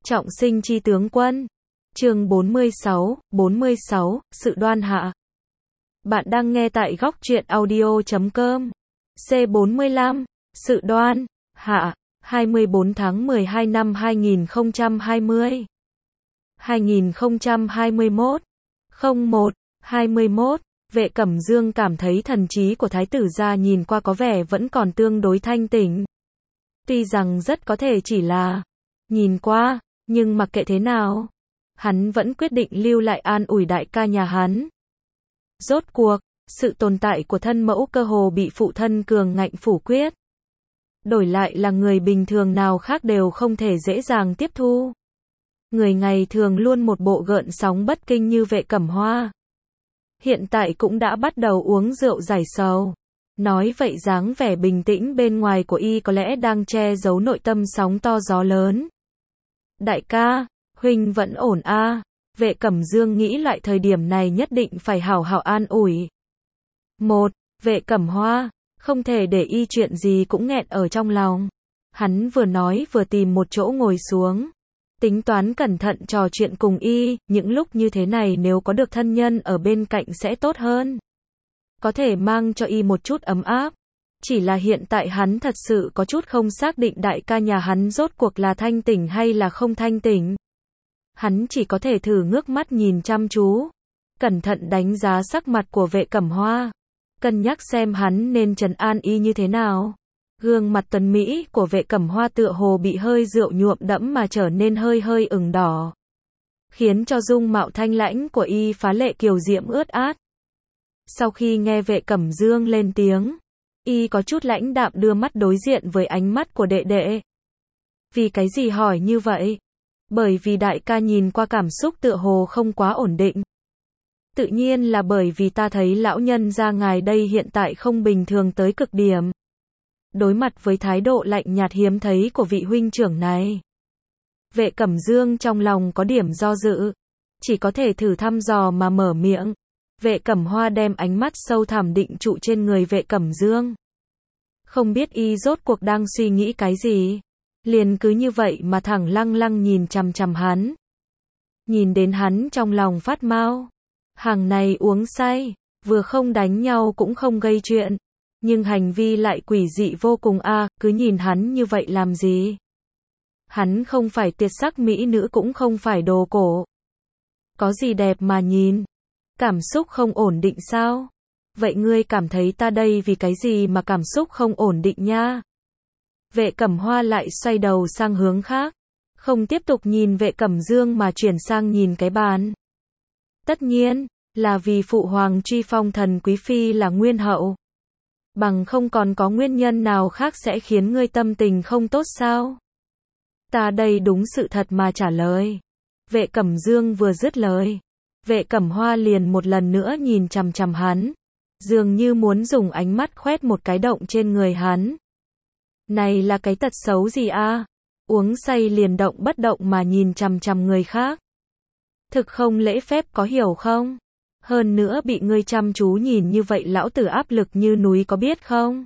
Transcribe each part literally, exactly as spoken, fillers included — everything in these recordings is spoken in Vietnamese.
Trọng sinh chi tướng quân. Chương bốn mươi sáu, bốn mươi sáu, sự đoan hạ. Bạn đang nghe tại góc truyện audio chấm com. C bốn mươi lăm, sự đoan hạ, hai mươi bốn tháng mười hai năm hai nghìn không trăm hai mươi. hai nghìn không trăm hai mươi mốt. không một, hai mươi mốt. Vệ Cẩm Dương cảm thấy thần trí của thái tử gia nhìn qua có vẻ vẫn còn tương đối thanh tỉnh. Tuy rằng rất có thể chỉ là nhìn qua, nhưng mặc kệ thế nào, hắn vẫn quyết định lưu lại an ủi đại ca nhà hắn. Rốt cuộc, sự tồn tại của thân mẫu cơ hồ bị phụ thân cường ngạnh phủ quyết. Đổi lại là người bình thường nào khác đều không thể dễ dàng tiếp thu. Người ngày thường luôn một bộ gợn sóng bất kinh như Vệ Cẩm Hoa. Hiện tại cũng đã bắt đầu uống rượu giải sầu. Nói vậy dáng vẻ bình tĩnh bên ngoài của y có lẽ đang che giấu nội tâm sóng to gió lớn. Đại ca, huynh vẫn ổn a? À? Vệ Cẩm Dương nghĩ lại thời điểm này nhất định phải hảo hảo an ủi. Một, Vệ Cẩm Hoa, không thể để y chuyện gì cũng nghẹn ở trong lòng. Hắn vừa nói vừa tìm một chỗ ngồi xuống. Tính toán cẩn thận trò chuyện cùng y, những lúc như thế này nếu có được thân nhân ở bên cạnh sẽ tốt hơn. Có thể mang cho y một chút ấm áp. Chỉ là hiện tại hắn thật sự có chút không xác định đại ca nhà hắn rốt cuộc là thanh tỉnh hay là không thanh tỉnh. Hắn chỉ có thể thử ngước mắt nhìn chăm chú, cẩn thận đánh giá sắc mặt của Vệ Cẩm Hoa, cân nhắc xem hắn nên trấn an y như thế nào. Gương mặt tuấn mỹ của Vệ Cẩm Hoa tựa hồ bị hơi rượu nhuộm đẫm mà trở nên hơi hơi ửng đỏ, khiến cho dung mạo thanh lãnh của y phá lệ kiều diễm ướt át. Sau khi nghe Vệ Cẩm Dương lên tiếng, y có chút lãnh đạm đưa mắt đối diện với ánh mắt của đệ đệ. Vì cái gì hỏi như vậy? Bởi vì đại ca nhìn qua cảm xúc tựa hồ không quá ổn định. Tự nhiên là bởi vì ta thấy lão nhân gia ngài đây hiện tại không bình thường tới cực điểm. Đối mặt với thái độ lạnh nhạt hiếm thấy của vị huynh trưởng này, Vệ Cẩm Dương trong lòng có điểm do dự, chỉ có thể thử thăm dò mà mở miệng. Vệ Cẩm Hoa đem ánh mắt sâu thẳm định trụ trên người Vệ Cẩm Dương. Không biết y rốt cuộc đang suy nghĩ cái gì, liền cứ như vậy mà thẳng lăng lăng nhìn chằm chằm hắn. Nhìn đến hắn trong lòng phát mau. Hàng này uống say, vừa không đánh nhau cũng không gây chuyện, nhưng hành vi lại quỷ dị vô cùng a, à, cứ nhìn hắn như vậy làm gì? Hắn không phải tuyệt sắc mỹ nữ cũng không phải đồ cổ. Có gì đẹp mà nhìn? Cảm xúc không ổn định sao? Vậy ngươi cảm thấy ta đây vì cái gì mà cảm xúc không ổn định nha? Vệ Cẩm Hoa lại xoay đầu sang hướng khác, không tiếp tục nhìn Vệ Cẩm Dương mà chuyển sang nhìn cái bàn. Tất nhiên, là vì phụ hoàng truy phong thần quý phi là nguyên hậu. Bằng không còn có nguyên nhân nào khác sẽ khiến ngươi tâm tình không tốt sao? Ta đây đúng sự thật mà trả lời. Vệ Cẩm Dương vừa dứt lời, Vệ Cẩm Hoa liền một lần nữa nhìn chằm chằm hắn, dường như muốn dùng ánh mắt khoét một cái động trên người hắn. Này là cái tật xấu gì a? À? Uống say liền động bất động mà nhìn chằm chằm người khác. Thực không lễ phép có hiểu không? Hơn nữa bị ngươi chăm chú nhìn như vậy lão tử áp lực như núi có biết không?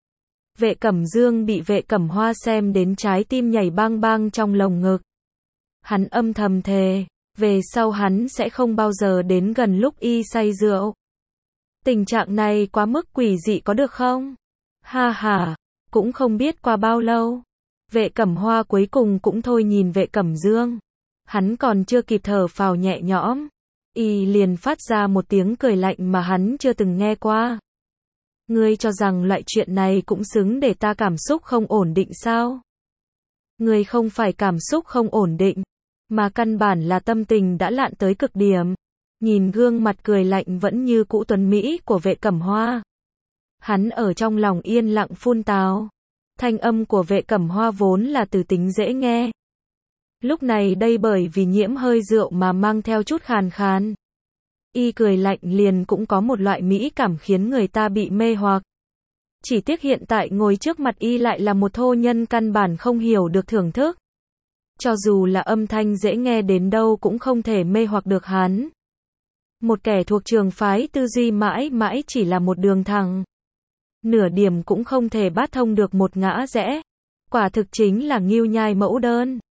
Vệ Cẩm Dương bị Vệ Cẩm Hoa xem đến trái tim nhảy bang bang trong lồng ngực. Hắn âm thầm thề, về sau hắn sẽ không bao giờ đến gần lúc y say rượu. Tình trạng này quá mức quỷ dị có được không? Ha ha, cũng không biết qua bao lâu, Vệ Cẩm Hoa cuối cùng cũng thôi nhìn Vệ Cẩm Dương. Hắn còn chưa kịp thở phào nhẹ nhõm, y liền phát ra một tiếng cười lạnh mà hắn chưa từng nghe qua. Ngươi cho rằng loại chuyện này cũng xứng để ta cảm xúc không ổn định sao? Ngươi không phải cảm xúc không ổn định, mà căn bản là tâm tình đã lạn tới cực điểm. Nhìn gương mặt cười lạnh vẫn như cũ tuấn mỹ của Vệ Cẩm Hoa, hắn ở trong lòng yên lặng phun tào. Thanh âm của Vệ Cẩm Hoa vốn là từ tính dễ nghe. Lúc này đây bởi vì nhiễm hơi rượu mà mang theo chút khàn khàn. Y cười lạnh liền cũng có một loại mỹ cảm khiến người ta bị mê hoặc. Chỉ tiếc hiện tại ngồi trước mặt y lại là một thô nhân căn bản không hiểu được thưởng thức. Cho dù là âm thanh dễ nghe đến đâu cũng không thể mê hoặc được hắn. Một kẻ thuộc trường phái tư duy mãi mãi chỉ là một đường thẳng. Nửa điểm cũng không thể bát thông được một ngã rẽ. Quả thực chính là ngưu nhai mẫu đơn.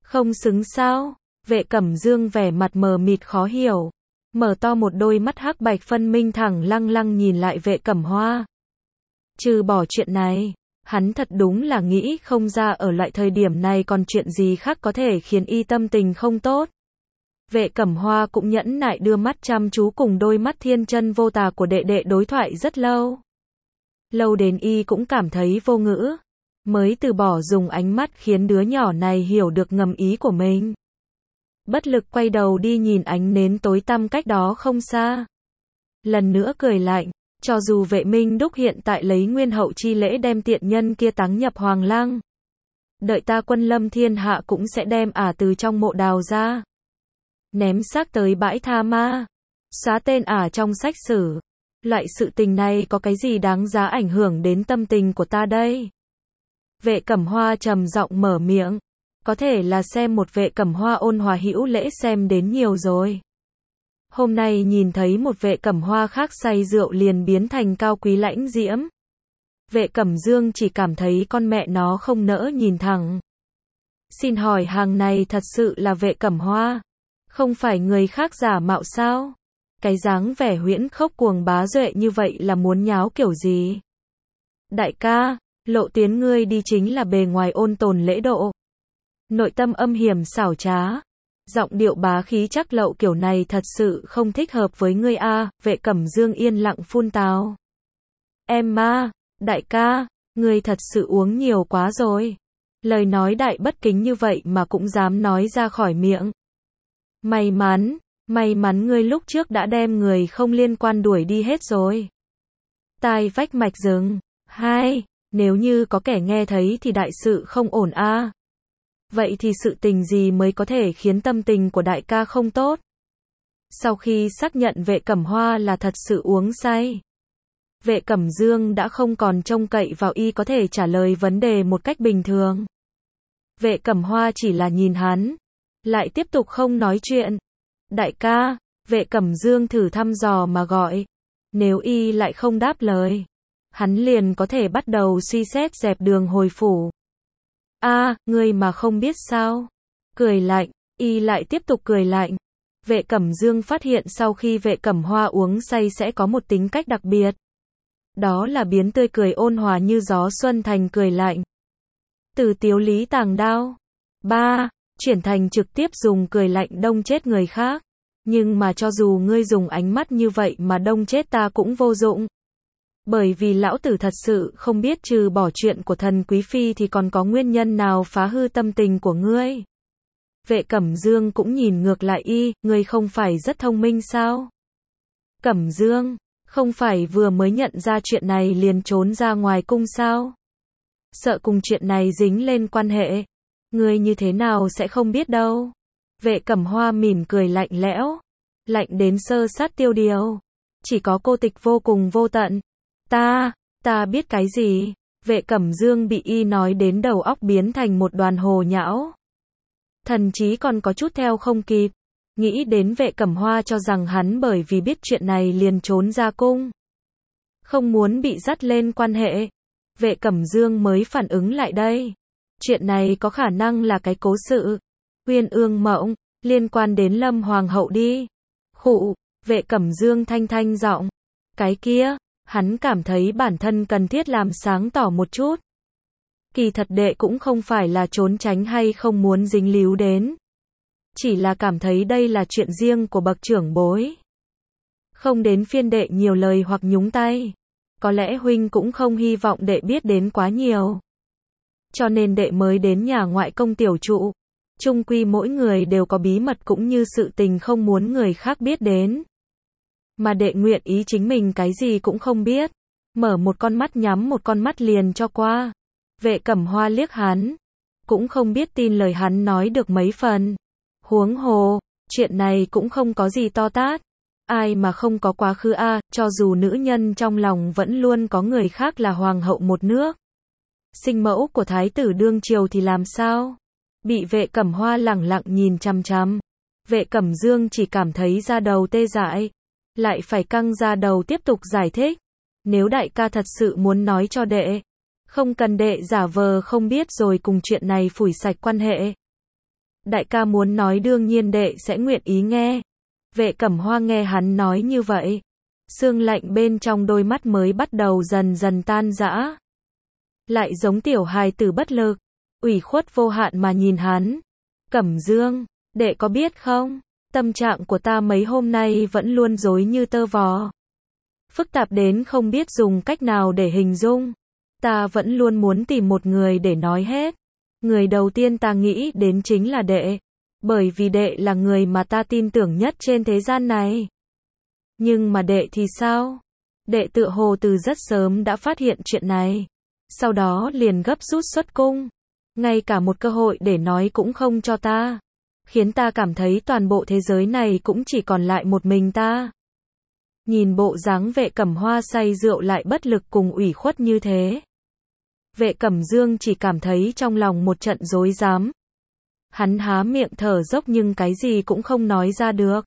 Không xứng sao? Vệ Cẩm Dương vẻ mặt mờ mịt khó hiểu. Mở to một đôi mắt hắc bạch phân minh thẳng lăng lăng nhìn lại Vệ Cẩm Hoa. Trừ bỏ chuyện này, hắn thật đúng là nghĩ không ra ở loại thời điểm này còn chuyện gì khác có thể khiến y tâm tình không tốt. Vệ Cẩm Hoa cũng nhẫn nại đưa mắt chăm chú cùng đôi mắt thiên chân vô tà của đệ đệ đối thoại rất lâu. Lâu đến y cũng cảm thấy vô ngữ, mới từ bỏ dùng ánh mắt khiến đứa nhỏ này hiểu được ngầm ý của mình. Bất lực quay đầu đi nhìn ánh nến tối tăm cách đó không xa. Lần nữa cười lạnh, cho dù Vệ Minh Đúc hiện tại lấy nguyên hậu chi lễ đem tiện nhân kia táng nhập Hoàng Lăng. Đợi ta quân lâm thiên hạ cũng sẽ đem ả từ trong mộ đào ra. Ném xác tới bãi tha ma. Xóa tên ả trong sách sử. Loại sự tình này có cái gì đáng giá ảnh hưởng đến tâm tình của ta đây? Vệ Cẩm Hoa trầm giọng mở miệng. Có thể là xem một Vệ Cẩm Hoa ôn hòa hữu lễ xem đến nhiều rồi. Hôm nay nhìn thấy một Vệ Cẩm Hoa khác say rượu liền biến thành cao quý lãnh diễm. Vệ Cẩm Dương chỉ cảm thấy con mẹ nó không nỡ nhìn thẳng. Xin hỏi hàng này thật sự là Vệ Cẩm Hoa? Không phải người khác giả mạo sao? Cái dáng vẻ huyễn khốc cuồng bá duệ như vậy là muốn nháo kiểu gì? Đại ca, Lộ Tiến ngươi đi chính là bề ngoài ôn tồn lễ độ. Nội tâm âm hiểm xảo trá. Giọng điệu bá khí chắc lậu kiểu này thật sự không thích hợp với ngươi a. Vệ Cẩm Dương yên lặng phun tào. Em ma, đại ca, ngươi thật sự uống nhiều quá rồi. Lời nói đại bất kính như vậy mà cũng dám nói ra khỏi miệng. May mắn, may mắn ngươi lúc trước đã đem người không liên quan đuổi đi hết rồi. Tai vách mạch rừng. Hai, nếu như có kẻ nghe thấy thì đại sự không ổn a. Vậy thì sự tình gì mới có thể khiến tâm tình của đại ca không tốt? Sau khi xác nhận Vệ Cẩm Hoa là thật sự uống say, Vệ Cẩm Dương đã không còn trông cậy vào y có thể trả lời vấn đề một cách bình thường. Vệ Cẩm Hoa chỉ là nhìn hắn, lại tiếp tục không nói chuyện. Đại ca, Vệ Cẩm Dương thử thăm dò mà gọi. Nếu y lại không đáp lời, hắn liền có thể bắt đầu suy xét dẹp đường hồi phủ. A, à, ngươi mà không biết sao? Cười lạnh, y lại tiếp tục cười lạnh. Vệ Cẩm Dương phát hiện sau khi Vệ Cẩm Hoa uống say sẽ có một tính cách đặc biệt. Đó là biến tươi cười ôn hòa như gió xuân thành cười lạnh. Từ tiếu lý tàng đao. Ba, chuyển thành trực tiếp dùng cười lạnh đông chết người khác. Nhưng mà cho dù ngươi dùng ánh mắt như vậy mà đông chết ta cũng vô dụng. Bởi vì lão tử thật sự không biết trừ bỏ chuyện của thần quý phi thì còn có nguyên nhân nào phá hư tâm tình của ngươi. Vệ Cẩm Dương cũng nhìn ngược lại y, ngươi không phải rất thông minh sao? Cẩm Dương, không phải vừa mới nhận ra chuyện này liền trốn ra ngoài cung sao? Sợ cùng chuyện này dính lên quan hệ. Ngươi như thế nào sẽ không biết đâu. Vệ Cẩm Hoa mỉm cười lạnh lẽo. Lạnh đến sơ sát tiêu điều. Chỉ có cô tịch vô cùng vô tận. Ta, ta biết cái gì? Vệ Cẩm Dương bị y nói đến đầu óc biến thành một đoàn hồ nhão. Thần chí còn có chút theo không kịp. Nghĩ đến Vệ Cẩm Hoa cho rằng hắn bởi vì biết chuyện này liền trốn ra cung. Không muốn bị dắt lên quan hệ. Vệ Cẩm Dương mới phản ứng lại đây. Chuyện này có khả năng là cái cố sự. Uyên ương mộng, liên quan đến Lâm Hoàng hậu đi. Khụ, Vệ Cẩm Dương thanh thanh giọng. Cái kia, hắn cảm thấy bản thân cần thiết làm sáng tỏ một chút. Kỳ thật đệ cũng không phải là trốn tránh hay không muốn dính líu đến. Chỉ là cảm thấy đây là chuyện riêng của bậc trưởng bối. Không đến phiên đệ nhiều lời hoặc nhúng tay. Có lẽ huynh cũng không hy vọng đệ biết đến quá nhiều. Cho nên đệ mới đến nhà ngoại công tiểu trụ. Chung quy mỗi người đều có bí mật cũng như sự tình không muốn người khác biết đến. Mà đệ nguyện ý chính mình cái gì cũng không biết. Mở một con mắt nhắm một con mắt liền cho qua. Vệ Cẩm Hoa liếc hắn. Cũng không biết tin lời hắn nói được mấy phần. Huống hồ, chuyện này cũng không có gì to tát. Ai mà không có quá khứ a, cho dù nữ nhân trong lòng vẫn luôn có người khác là hoàng hậu một nước. Sinh mẫu của thái tử đương triều thì làm sao? Bị Vệ Cẩm Hoa lẳng lặng nhìn chăm chăm. Vệ Cẩm Dương chỉ cảm thấy da đầu tê dại. Lại phải căng da đầu tiếp tục giải thích. Nếu đại ca thật sự muốn nói cho đệ, không cần đệ giả vờ không biết rồi cùng chuyện này phủi sạch quan hệ. Đại ca muốn nói đương nhiên đệ sẽ nguyện ý nghe. Vệ Cẩm Hoa nghe hắn nói như vậy. Sương lạnh bên trong đôi mắt mới bắt đầu dần dần tan rã. Lại giống tiểu hài tử bất lực, ủy khuất vô hạn mà nhìn hắn. Cẩm Dương, đệ có biết không? Tâm trạng của ta mấy hôm nay vẫn luôn rối như tơ vò. Phức tạp đến không biết dùng cách nào để hình dung. Ta vẫn luôn muốn tìm một người để nói hết. Người đầu tiên ta nghĩ đến chính là đệ. Bởi vì đệ là người mà ta tin tưởng nhất trên thế gian này. Nhưng mà đệ thì sao? Đệ tựa hồ từ rất sớm đã phát hiện chuyện này. Sau đó liền gấp rút xuất cung. Ngay cả một cơ hội để nói cũng không cho ta. Khiến ta cảm thấy toàn bộ thế giới này cũng chỉ còn lại một mình ta. Nhìn bộ dáng Vệ Cẩm Hoa say rượu lại bất lực cùng ủy khuất như thế. Vệ Cẩm Dương chỉ cảm thấy trong lòng một trận rối rắm. Hắn há miệng thở dốc nhưng cái gì cũng không nói ra được.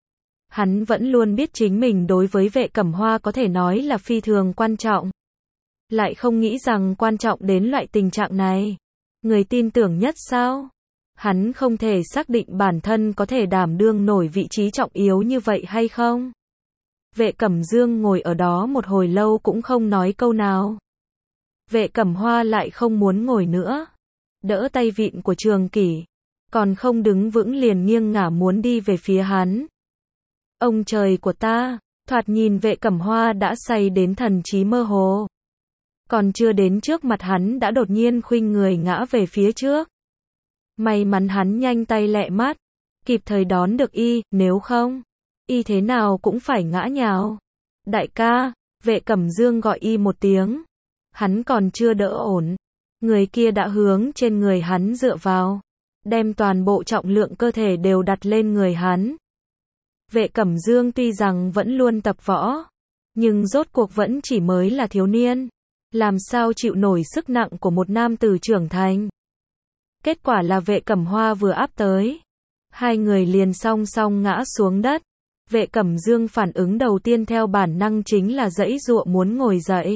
Hắn vẫn luôn biết chính mình đối với Vệ Cẩm Hoa có thể nói là phi thường quan trọng. Lại không nghĩ rằng quan trọng đến loại tình trạng này. Người tin tưởng nhất sao? Hắn không thể xác định bản thân có thể đảm đương nổi vị trí trọng yếu như vậy hay không? Vệ Cẩm Dương ngồi ở đó một hồi lâu cũng không nói câu nào. Vệ Cẩm Hoa lại không muốn ngồi nữa. Đỡ tay vịn của Trường Kỷ. Còn không đứng vững liền nghiêng ngả muốn đi về phía hắn. Ông trời của ta, thoạt nhìn Vệ Cẩm Hoa đã say đến thần trí mơ hồ. Còn chưa đến trước mặt hắn đã đột nhiên khuynh người ngã về phía trước. May mắn hắn nhanh tay lẹ mắt, kịp thời đón được y, nếu không, y thế nào cũng phải ngã nhào. Đại ca, Vệ Cẩm Dương gọi y một tiếng. Hắn còn chưa đỡ ổn. Người kia đã hướng trên người hắn dựa vào. Đem toàn bộ trọng lượng cơ thể đều đặt lên người hắn. Vệ Cẩm Dương tuy rằng vẫn luôn tập võ. Nhưng rốt cuộc vẫn chỉ mới là thiếu niên. Làm sao chịu nổi sức nặng của một nam tử trưởng thành. Kết quả là Vệ Cẩm Hoa vừa áp tới. Hai người liền song song ngã xuống đất. Vệ Cẩm Dương phản ứng đầu tiên theo bản năng chính là giãy giụa muốn ngồi dậy.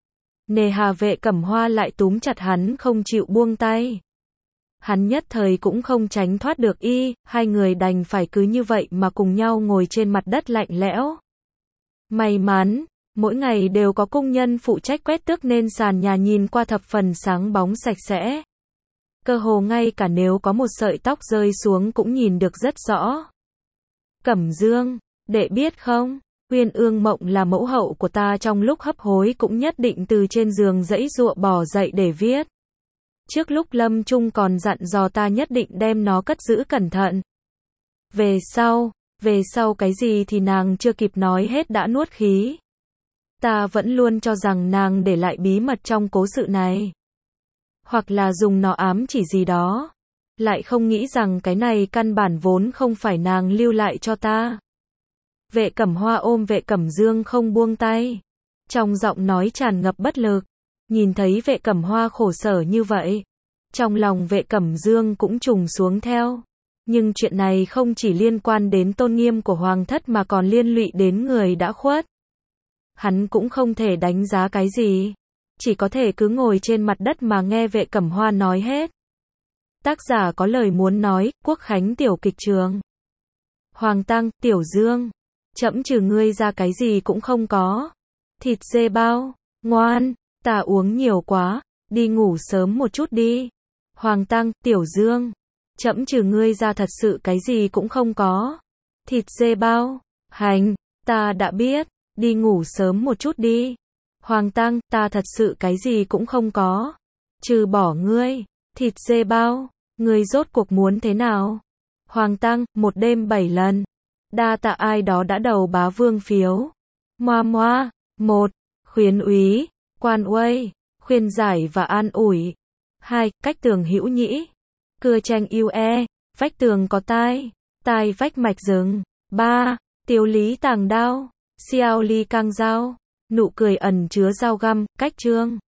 Nề hà Vệ Cẩm Hoa lại túm chặt hắn không chịu buông tay. Hắn nhất thời cũng không tránh thoát được y, hai người đành phải cứ như vậy mà cùng nhau ngồi trên mặt đất lạnh lẽo. May mắn, mỗi ngày đều có công nhân phụ trách quét tước nên sàn nhà nhìn qua thập phần sáng bóng sạch sẽ. Cơ hồ ngay cả nếu có một sợi tóc rơi xuống cũng nhìn được rất rõ. Cẩm Dương, đệ biết không, Uyên Ương Mộng là mẫu hậu của ta trong lúc hấp hối cũng nhất định từ trên giường giãy giụa bò dậy để viết. Trước lúc lâm chung còn dặn dò ta nhất định đem nó cất giữ cẩn thận. Về sau, về sau cái gì thì nàng chưa kịp nói hết đã nuốt khí. Ta vẫn luôn cho rằng nàng để lại bí mật trong cố sự này. Hoặc là dùng nó ám chỉ gì đó. Lại không nghĩ rằng cái này căn bản vốn không phải nàng lưu lại cho ta. Vệ Cẩm Hoa ôm Vệ Cẩm Dương không buông tay. Trong giọng nói tràn ngập bất lực. Nhìn thấy Vệ Cẩm Hoa khổ sở như vậy. Trong lòng Vệ Cẩm Dương cũng trùng xuống theo. Nhưng chuyện này không chỉ liên quan đến tôn nghiêm của hoàng thất mà còn liên lụy đến người đã khuất. Hắn cũng không thể đánh giá cái gì. Chỉ có thể cứ ngồi trên mặt đất mà nghe Vệ Cẩm Hoa nói hết. Tác giả có lời muốn nói, Quốc Khánh tiểu kịch trường. Hoàng Tăng, Tiểu Dương. Trẫm trừ ngươi ra cái gì cũng không có. Thịt dê bao. Ngoan, ta uống nhiều quá. Đi ngủ sớm một chút đi. Hoàng Tăng, Tiểu Dương. Trẫm trừ ngươi ra thật sự cái gì cũng không có. Thịt dê bao. Hành, ta đã biết. Đi ngủ sớm một chút đi. Hoàng Tăng, ta thật sự cái gì cũng không có. Trừ bỏ ngươi. Thịt dê bao. Ngươi rốt cuộc muốn thế nào? Hoàng Tăng, một đêm bảy lần. Đa tạ ai đó đã đầu bá vương phiếu. Moa moa. Một. Khuyến úy. Quan uây. Khuyên giải và an ủi. Hai. Cách tường hữu nhĩ. Cưa tranh yêu e. Vách tường có tai. Tai vách mạch rừng. Ba. Tiếu lý tàng đao. Xiao ly cang dao. Nụ cười ẩn chứa dao găm. Cách chương.